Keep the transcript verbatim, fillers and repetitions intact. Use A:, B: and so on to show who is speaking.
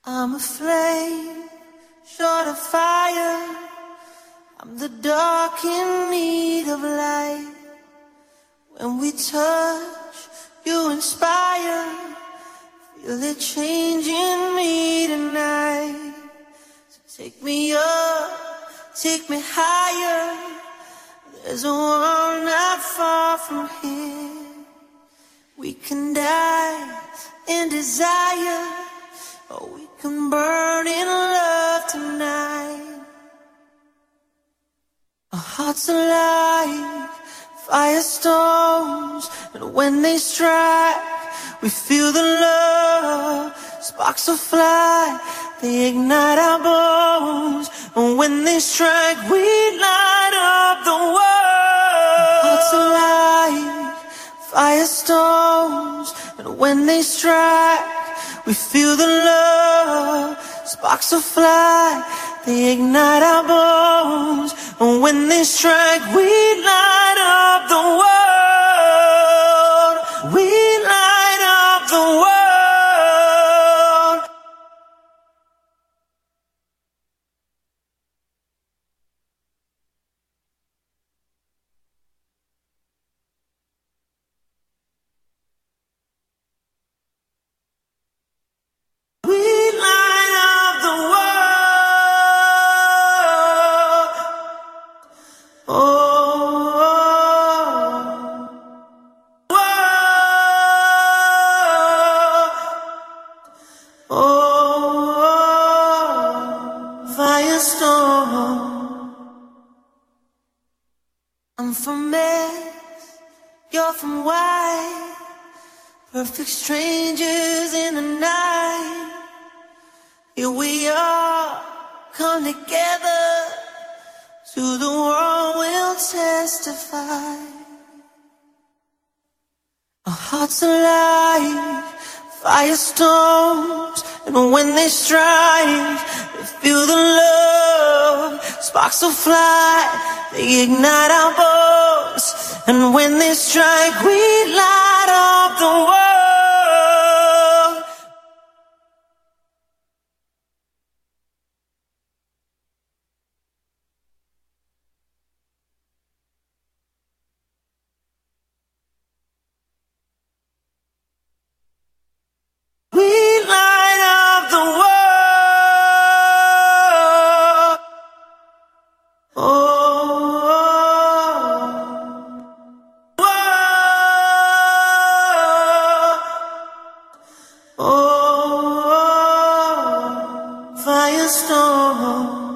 A: I'm a flame, short of fire. I'm the dark in need of light. When we touch, you inspire. Feel it changing me tonight. So take me up, take me higher. There's a world not far from here. We can die in desire, or we can burn in love tonight. Our hearts are like firestorms, and when they strike, we feel the love. Sparks will fly, they ignite our bones, and when they strike, we light up the world. Our hearts are like firestorms, and when they strike, we feel the love. Sparks will fly, they ignite our bones, and when they strike, we light up the world. We light up the world. I'm from X, you're from Y. Perfect strangers in the night. Here we are, come together. To the world we'll testify. Our hearts are like firestorms, and when they strike, they feel the love. Sparks will fly, they ignite our bones, and when they strike, we light up the world. We light up the world. Oh. Oh, firestorm.